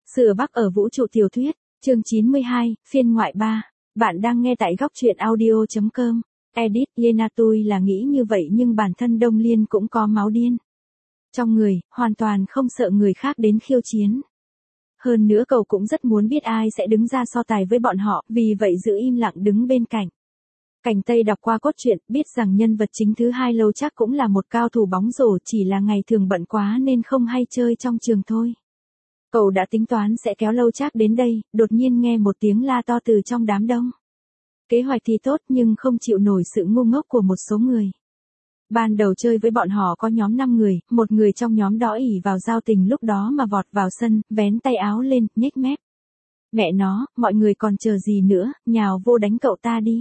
Sửa Bắc ở vũ trụ tiểu thuyết, chương 92, phiên ngoại 3. Bạn đang nghe tại góc truyện audio.com. Edit, Yena tôi là nghĩ như vậy nhưng bản thân Đông Liên cũng có máu điên. Trong người, hoàn toàn không sợ người khác đến khiêu chiến. Hơn nữa cậu cũng rất muốn biết ai sẽ đứng ra so tài với bọn họ, vì vậy giữ im lặng đứng bên cạnh. Cảnh Tây đọc qua cốt truyện, biết rằng nhân vật chính thứ hai Lâu Trác cũng là một cao thủ bóng rổ, chỉ là ngày thường bận quá nên không hay chơi trong trường thôi. Cậu đã tính toán sẽ kéo Lâu Trác đến đây, đột nhiên nghe một tiếng la to từ trong đám đông. Kế hoạch thì tốt nhưng không chịu nổi sự ngu ngốc của một số người. Ban đầu chơi với bọn họ có nhóm 5 người, một người trong nhóm đó ỷ vào giao tình lúc đó mà vọt vào sân, vén tay áo lên, nhếch mép. Mẹ nó, mọi người còn chờ gì nữa, nhào vô đánh cậu ta đi.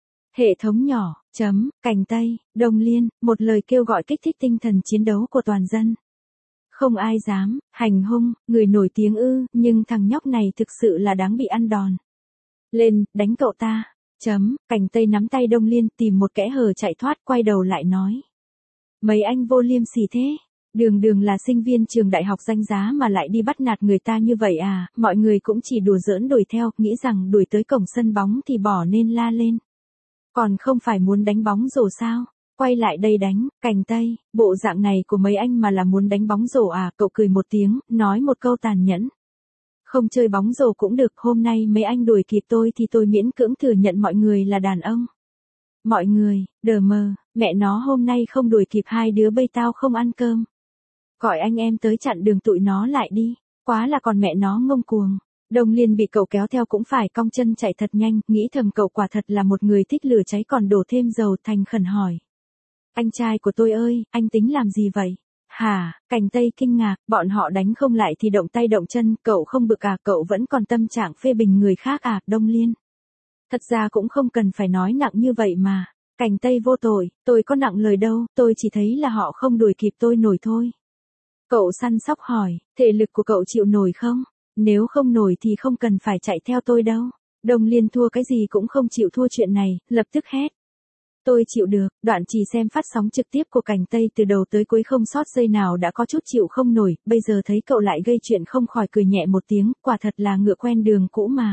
Hệ thống nhỏ, Cảnh Tây, Đông Liên, một lời kêu gọi kích thích tinh thần chiến đấu của toàn dân. Không ai dám, hành hung, người nổi tiếng ư, nhưng thằng nhóc này thực sự là đáng bị ăn đòn. Lên, đánh cậu ta. Cảnh Tây nắm tay Đông Liên tìm một kẽ hở chạy thoát, quay đầu lại nói. Mấy anh vô liêm sỉ thế, đường là sinh viên trường đại học danh giá mà lại đi bắt nạt người ta như vậy à, mọi người cũng chỉ đùa giỡn đuổi theo, nghĩ rằng đuổi tới cổng sân bóng thì bỏ nên la lên. Còn không phải muốn đánh bóng rổ sao? Quay lại đây đánh, Cảnh Tây, bộ dạng này của mấy anh mà là muốn đánh bóng rổ à, cậu cười một tiếng, nói một câu tàn nhẫn. Không chơi bóng rổ cũng được, hôm nay mấy anh đuổi kịp tôi thì tôi miễn cưỡng thừa nhận mọi người là đàn ông. Mọi người, đờ mờ, mẹ nó hôm nay không đuổi kịp hai đứa bây tao không ăn cơm. Gọi anh em tới chặn đường tụi nó lại đi, quá là còn mẹ nó ngông cuồng. Đông Liên bị cậu kéo theo cũng phải cong chân chạy thật nhanh, nghĩ thầm cậu quả thật là một người thích lửa cháy còn đổ thêm dầu, thành khẩn hỏi. Anh trai của tôi ơi, anh tính làm gì vậy? Hả, Cảnh Tây kinh ngạc, bọn họ đánh không lại thì động tay động chân, cậu không bực à, cậu vẫn còn tâm trạng phê bình người khác à, Đông Liên. Thật ra cũng không cần phải nói nặng như vậy mà, Cảnh Tây vô tội, tôi có nặng lời đâu, tôi chỉ thấy là họ không đuổi kịp tôi nổi thôi. Cậu săn sóc hỏi, thể lực của cậu chịu nổi không? Nếu không nổi thì không cần phải chạy theo tôi đâu. Đông Liên thua cái gì cũng không chịu thua chuyện này, lập tức hét. Tôi chịu được, Đoạn Trì xem phát sóng trực tiếp của Cảnh Tây từ đầu tới cuối không sót giây nào đã có chút chịu không nổi, bây giờ thấy cậu lại gây chuyện không khỏi cười nhẹ một tiếng, quả thật là ngựa quen đường cũ mà.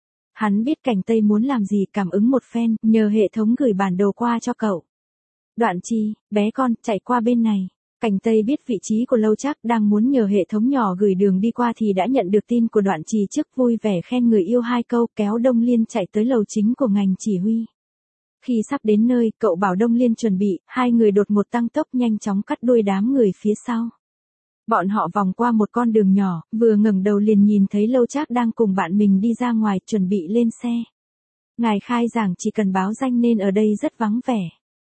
Hắn biết Cảnh Tây muốn làm gì, cảm ứng một phen, nhờ hệ thống gửi bản đồ qua cho cậu. Đoạn Trì, bé con, chạy qua bên này. Cảnh Tây biết vị trí của Lâu Trác, đang muốn nhờ hệ thống nhỏ gửi đường đi qua thì đã nhận được tin của Đoạn Trì trước, vui vẻ khen người yêu hai câu, kéo Đông Liên chạy tới lầu chính của ngành chỉ huy. Khi sắp đến nơi, cậu bảo Đông Liên chuẩn bị, hai người đột ngột tăng tốc nhanh chóng cắt đuôi đám người phía sau. Bọn họ vòng qua một con đường nhỏ, vừa ngẩng đầu liền nhìn thấy Lâu Trác đang cùng bạn mình đi ra ngoài, chuẩn bị lên xe. Ngài khai giảng chỉ cần báo danh nên ở đây rất vắng vẻ.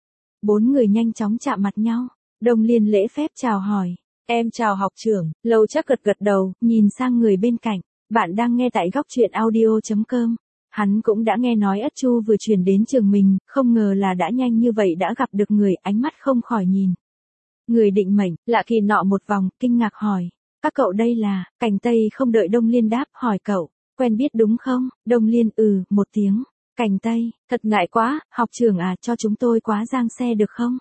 Bốn người nhanh chóng chạm mặt nhau. Đông Liên lễ phép chào hỏi. Em chào học trưởng. Lâu Trác gật gật đầu, nhìn sang người bên cạnh. Bạn đang nghe tại góc truyện audio.com. Hắn cũng đã nghe nói Ất Chu vừa chuyển đến trường mình, không ngờ là đã nhanh như vậy đã gặp được người, ánh mắt không khỏi nhìn. Người định mệnh, lạ kỳ nọ một vòng, kinh ngạc hỏi. Các cậu đây là, Cảnh Tây không đợi Đông Liên đáp, hỏi cậu, quen biết đúng không? Đông Liên một tiếng. Cảnh Tây, thật ngại quá, học trưởng à, cho chúng tôi quá giang xe được không?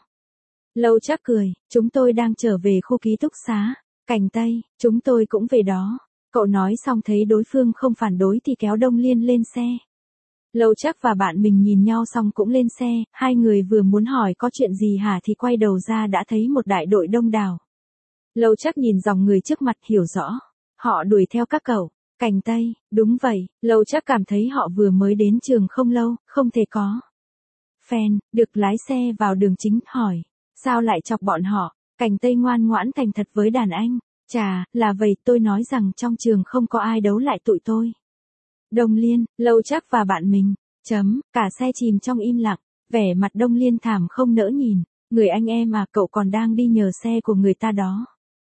Lâu Trác cười, chúng tôi đang trở về khu ký túc xá. Cảnh Tây, chúng tôi cũng về đó. Cậu nói xong thấy đối phương không phản đối thì kéo Đông Liên lên xe. Lâu Trác và bạn mình nhìn nhau xong cũng lên xe, hai người vừa muốn hỏi có chuyện gì hả thì quay đầu ra đã thấy một đại đội đông đảo. Lâu Trác nhìn dòng người trước mặt hiểu rõ. Họ đuổi theo các cậu. Cảnh Tây, đúng vậy, Lâu Trác cảm thấy họ vừa mới đến trường không lâu, không thể có. Fan, được lái xe vào đường chính, hỏi. Sao lại chọc bọn họ? Cảnh Tây ngoan ngoãn thành thật với đàn anh. Chà, là vậy, tôi nói rằng trong trường không có ai đấu lại tụi tôi. Đông Liên, Lâu Trác và bạn mình. Cả xe chìm trong im lặng. Vẻ mặt Đông Liên thảm không nỡ nhìn. Người anh em à, cậu còn đang đi nhờ xe của người ta đó.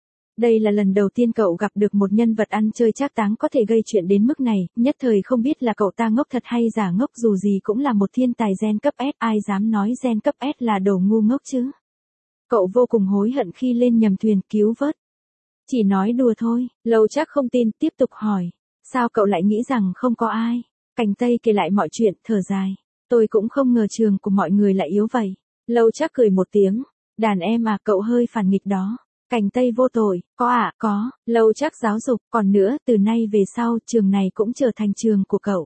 Đây là lần đầu tiên cậu gặp được một nhân vật ăn chơi trác táng có thể gây chuyện đến mức này, nhất thời không biết là cậu ta ngốc thật hay giả ngốc, dù gì cũng là một thiên tài gen cấp S, ai dám nói gen cấp S là đồ ngu ngốc chứ. Cậu vô cùng hối hận khi lên nhầm thuyền, cứu vớt. Chỉ nói đùa thôi, Lâu Trác không tin, tiếp tục hỏi. Sao cậu lại nghĩ rằng không có ai? Cảnh Tây kể lại mọi chuyện, thở dài. Tôi cũng không ngờ trường của mọi người lại yếu vậy. Lâu Trác cười một tiếng. Đàn em à, cậu hơi phản nghịch đó. Cành Tây vô tội, có ạ, có, Lâu Trác giáo dục, còn nữa, từ nay về sau, trường này cũng trở thành trường của cậu.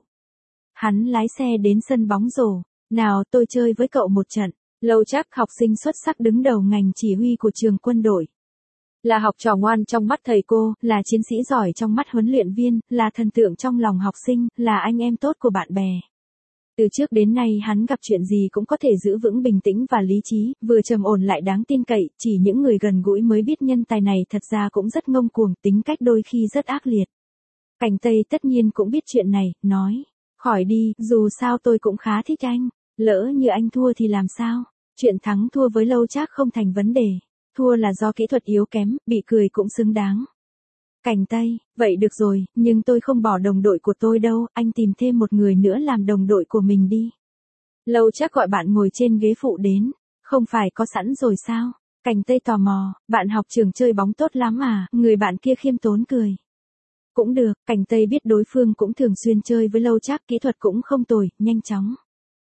Hắn lái xe đến sân bóng rổ, nào tôi chơi với cậu một trận. Lâu Trác học sinh xuất sắc đứng đầu ngành chỉ huy của trường quân đội. Là học trò ngoan trong mắt thầy cô, là chiến sĩ giỏi trong mắt huấn luyện viên, là thần tượng trong lòng học sinh, là anh em tốt của bạn bè. Từ trước đến nay hắn gặp chuyện gì cũng có thể giữ vững bình tĩnh và lý trí, vừa trầm ổn lại đáng tin cậy, chỉ những người gần gũi mới biết nhân tài này thật ra cũng rất ngông cuồng, tính cách đôi khi rất ác liệt. Cành Tây tất nhiên cũng biết chuyện này, nói, khỏi đi, dù sao tôi cũng khá thích anh, lỡ như anh thua thì làm sao? Chuyện thắng thua với Lâu Trác không thành vấn đề, thua là do kỹ thuật yếu kém, bị cười cũng xứng đáng. Cành Tây, vậy được rồi, nhưng tôi không bỏ đồng đội của tôi đâu, anh tìm thêm một người nữa làm đồng đội của mình đi. Lâu Trác gọi bạn ngồi trên ghế phụ đến, không phải có sẵn rồi sao? Cành Tây tò mò, bạn học trường chơi bóng tốt lắm à, người bạn kia khiêm tốn cười. Cũng được, Cành Tây biết đối phương cũng thường xuyên chơi với Lâu Trác, kỹ thuật cũng không tồi, nhanh chóng.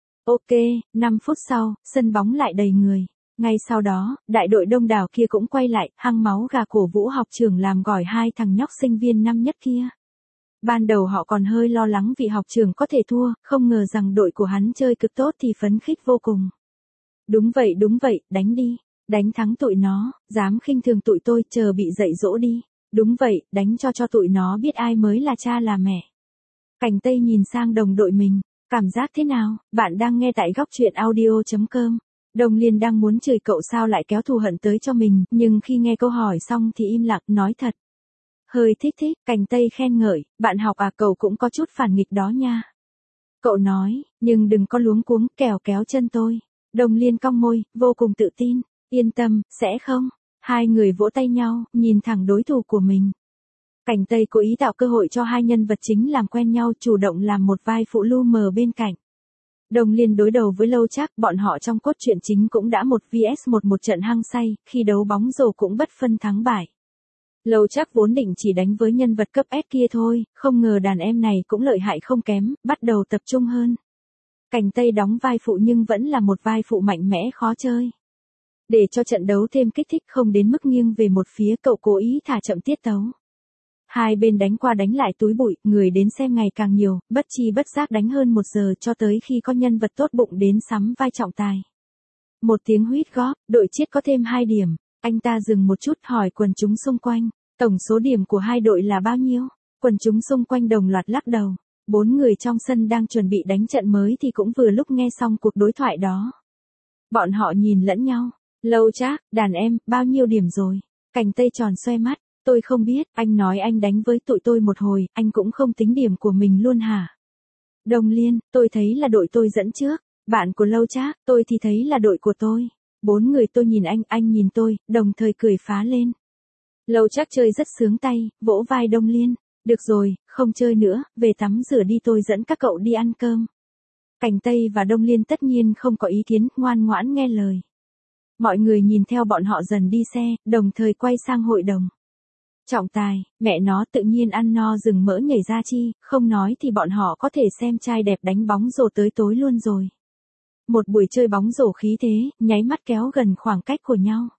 Ok, 5 phút sau, sân bóng lại đầy người. Ngay sau đó, đại đội đông đảo kia cũng quay lại, hăng máu gà cổ vũ học trưởng làm gỏi hai thằng nhóc sinh viên năm nhất kia. Ban đầu họ còn hơi lo lắng vì học trưởng có thể thua, không ngờ rằng đội của hắn chơi cực tốt thì phấn khích vô cùng. Đúng vậy, đánh đi, đánh thắng tụi nó, dám khinh thường tụi tôi, chờ bị dạy dỗ đi. Đúng vậy, đánh cho tụi nó biết ai mới là cha là mẹ. Cành Tây nhìn sang đồng đội mình, cảm giác thế nào? Bạn đang nghe tại góc truyện audio.com. Đồng Liên đang muốn chửi cậu sao lại kéo thù hận tới cho mình, nhưng khi nghe câu hỏi xong thì im lặng, nói thật. Hơi thích, Cành Tây khen ngợi, bạn học à, cậu cũng có chút phản nghịch đó nha. Cậu nói, nhưng đừng có luống cuống, kẻo kéo chân tôi. Đồng Liên cong môi, vô cùng tự tin, yên tâm, sẽ không. Hai người vỗ tay nhau, nhìn thẳng đối thủ của mình. Cành Tây cố ý tạo cơ hội cho hai nhân vật chính làm quen nhau, chủ động làm một vai phụ lu mờ bên cạnh. Đồng Liên đối đầu với Lâu Trác, bọn họ trong cốt truyện chính cũng đã 1vs1 một trận hăng say, khi đấu bóng rổ cũng bất phân thắng bại. Lâu Trác vốn định chỉ đánh với nhân vật cấp S kia thôi, không ngờ đàn em này cũng lợi hại không kém, bắt đầu tập trung hơn. Cành Tây đóng vai phụ nhưng vẫn là một vai phụ mạnh mẽ khó chơi. Để cho trận đấu thêm kích thích không đến mức nghiêng về một phía, cậu cố ý thả chậm tiết tấu. Hai bên đánh qua đánh lại túi bụi, người đến xem ngày càng nhiều, bất chi bất giác đánh hơn 1 giờ cho tới khi có nhân vật tốt bụng đến sắm vai trọng tài. Một tiếng huýt góp, đội Chiết có thêm 2 điểm, anh ta dừng một chút hỏi quần chúng xung quanh, tổng số điểm của hai đội là bao nhiêu? Quần chúng xung quanh đồng loạt lắc đầu, 4 người trong sân đang chuẩn bị đánh trận mới thì cũng vừa lúc nghe xong cuộc đối thoại đó. Bọn họ nhìn lẫn nhau, Lâu Trác, đàn em, bao nhiêu điểm rồi? Cành Tây tròn xoe mắt. Tôi không biết, anh nói anh đánh với tụi tôi một hồi, anh cũng không tính điểm của mình luôn hả? Đồng Liên, tôi thấy là đội tôi dẫn trước, bạn của Lâu Trác, tôi thì thấy là đội của tôi. 4 người tôi nhìn anh nhìn tôi, đồng thời cười phá lên. Lâu Trác chơi rất sướng tay, vỗ vai Đồng Liên, được rồi, không chơi nữa, về tắm rửa đi, tôi dẫn các cậu đi ăn cơm. Cành Tây và Đồng Liên tất nhiên không có ý kiến, ngoan ngoãn nghe lời. Mọi người nhìn theo bọn họ dần đi xe, đồng thời quay sang hội đồng. Trọng tài, mẹ nó tự nhiên ăn no rừng mỡ nhảy ra chi, không nói thì bọn họ có thể xem trai đẹp đánh bóng rổ tới tối luôn rồi. Một buổi chơi bóng rổ khí thế, nháy mắt kéo gần khoảng cách của nhau.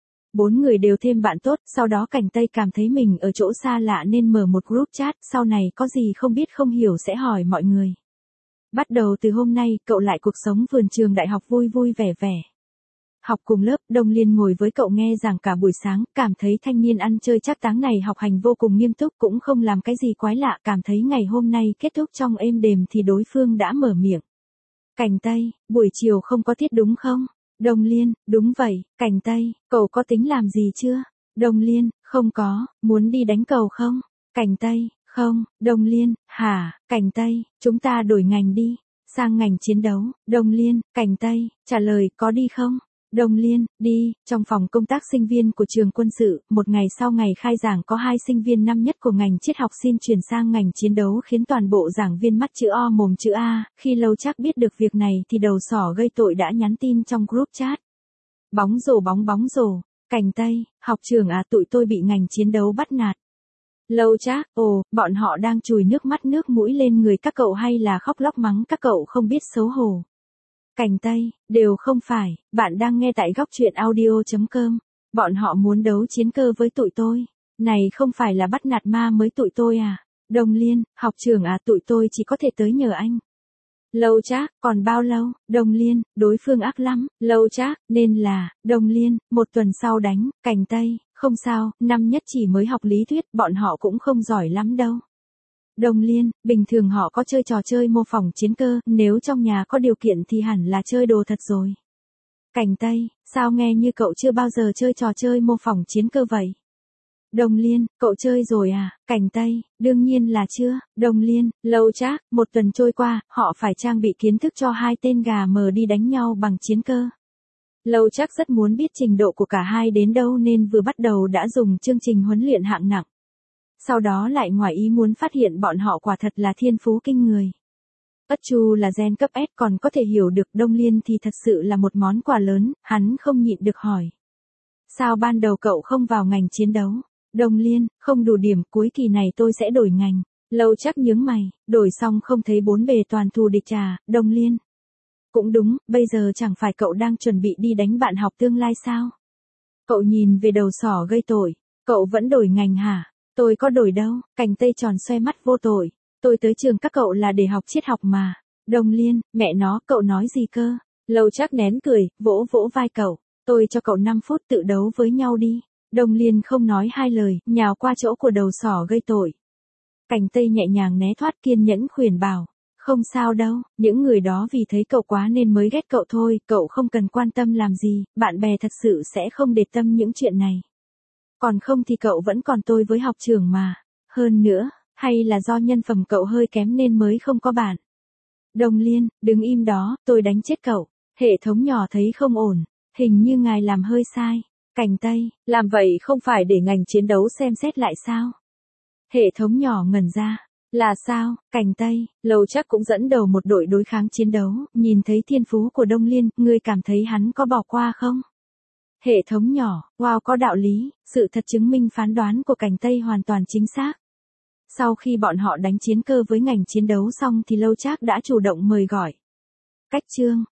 4 người đều thêm bạn tốt, sau đó Cành Tây cảm thấy mình ở chỗ xa lạ nên mở một group chat, sau này có gì không biết không hiểu sẽ hỏi mọi người. Bắt đầu từ hôm nay, cậu lại cuộc sống vườn trường đại học vui vui vẻ vẻ. Học cùng lớp, Đồng Liên ngồi với cậu nghe giảng cả buổi sáng, cảm thấy thanh niên ăn chơi trác táng này học hành vô cùng nghiêm túc, cũng không làm cái gì quái lạ, cảm thấy ngày hôm nay kết thúc trong êm đềm thì đối phương đã mở miệng. Cành Tây, buổi chiều không có tiết đúng không? Đồng Liên, đúng vậy. Cành Tây, cậu có tính làm gì chưa? Đồng Liên, không có, muốn đi đánh cầu không? Cành Tây, không. Đồng Liên, hả? Cành Tây, chúng ta đổi ngành đi, sang ngành chiến đấu. Đồng Liên, Cành Tây, trả lời có đi không? Đồng Liên, đi. Trong phòng công tác sinh viên của trường quân sự, một ngày sau ngày khai giảng có 2 sinh viên năm nhất của ngành triết học xin chuyển sang ngành chiến đấu khiến toàn bộ giảng viên mắt chữ O mồm chữ A, khi Lâu Trác biết được việc này thì đầu sỏ gây tội đã nhắn tin trong group chat. Bóng rổ, Cành Tây, học trường à, tụi tôi bị ngành chiến đấu bắt nạt. Lâu Trác, ồ, bọn họ đang chùi nước mắt nước mũi lên người các cậu hay là khóc lóc mắng các cậu không biết xấu hổ? Cành Tây, đều không phải, bạn đang nghe tại góc truyện audio.com. Bọn họ muốn đấu chiến cơ với tụi tôi. Này không phải là bắt nạt ma mới tụi tôi à? Đông Liên, học trưởng à, tụi tôi chỉ có thể tới nhờ anh. Lâu Trác, còn bao lâu? Đông Liên, đối phương ác lắm. Lâu Trác, nên là, Đông Liên, 1 tuần sau đánh, Cành Tây, không sao, năm nhất chỉ mới học lý thuyết, bọn họ cũng không giỏi lắm đâu. Đông Liên, bình thường họ có chơi trò chơi mô phỏng chiến cơ, nếu trong nhà có điều kiện thì hẳn là chơi đồ thật rồi. Cành Tây, sao nghe như cậu chưa bao giờ chơi trò chơi mô phỏng chiến cơ vậy? Đông Liên, cậu chơi rồi à? Cành Tây, đương nhiên là chưa. Đông Liên, Lâu Trác, 1 tuần trôi qua, họ phải trang bị kiến thức cho 2 tên gà mờ đi đánh nhau bằng chiến cơ. Lâu Trác rất muốn biết trình độ của cả hai đến đâu nên vừa bắt đầu đã dùng chương trình huấn luyện hạng nặng. Sau đó lại ngoài ý muốn phát hiện bọn họ quả thật là thiên phú kinh người. Ất Chu là gen cấp S còn có thể hiểu được Đông Liên thì thật sự là một món quà lớn, hắn không nhịn được hỏi. Sao ban đầu cậu không vào ngành chiến đấu? Đông Liên, không đủ điểm, cuối kỳ này tôi sẽ đổi ngành. Lâu Trác nhướng mày, đổi xong không thấy 4 bề toàn thù địch à? Đông Liên. Cũng đúng, bây giờ chẳng phải cậu đang chuẩn bị đi đánh bạn học tương lai sao? Cậu nhìn về đầu sỏ gây tội, cậu vẫn đổi ngành hả? Tôi có đổi đâu, Cành Tây tròn xoe mắt vô tội. Tôi tới trường các cậu là để học triết học mà. Đông Liên, mẹ nó, cậu nói gì cơ? Lâu Trác nén cười, vỗ vỗ vai cậu. Tôi cho cậu 5 phút tự đấu với nhau đi. Đông Liên không nói hai lời, nhào qua chỗ của đầu sỏ gây tội. Cành Tây nhẹ nhàng né thoát, kiên nhẫn khuyên bảo. Không sao đâu, những người đó vì thấy cậu quá nên mới ghét cậu thôi, cậu không cần quan tâm làm gì, bạn bè thật sự sẽ không để tâm những chuyện này. Còn không thì cậu vẫn còn tôi với học trưởng mà. Hơn nữa, hay là do nhân phẩm cậu hơi kém nên mới không có bạn. Đông Liên, đứng im đó, tôi đánh chết cậu. Hệ thống nhỏ thấy không ổn, hình như ngài làm hơi sai. Cành Tây, làm vậy không phải để ngành chiến đấu xem xét lại sao? Hệ thống nhỏ ngẩn ra. Là sao? Cành Tây, Lâu Trác cũng dẫn đầu một đội đối kháng chiến đấu, nhìn thấy thiên phú của Đông Liên, ngươi cảm thấy hắn có bỏ qua không? Hệ thống nhỏ, wow, có đạo lý, sự thật chứng minh phán đoán của Cành Tây hoàn toàn chính xác. Sau khi bọn họ đánh chiến cơ với ngành chiến đấu xong thì Lâu Trác đã chủ động mời gọi. Cách chương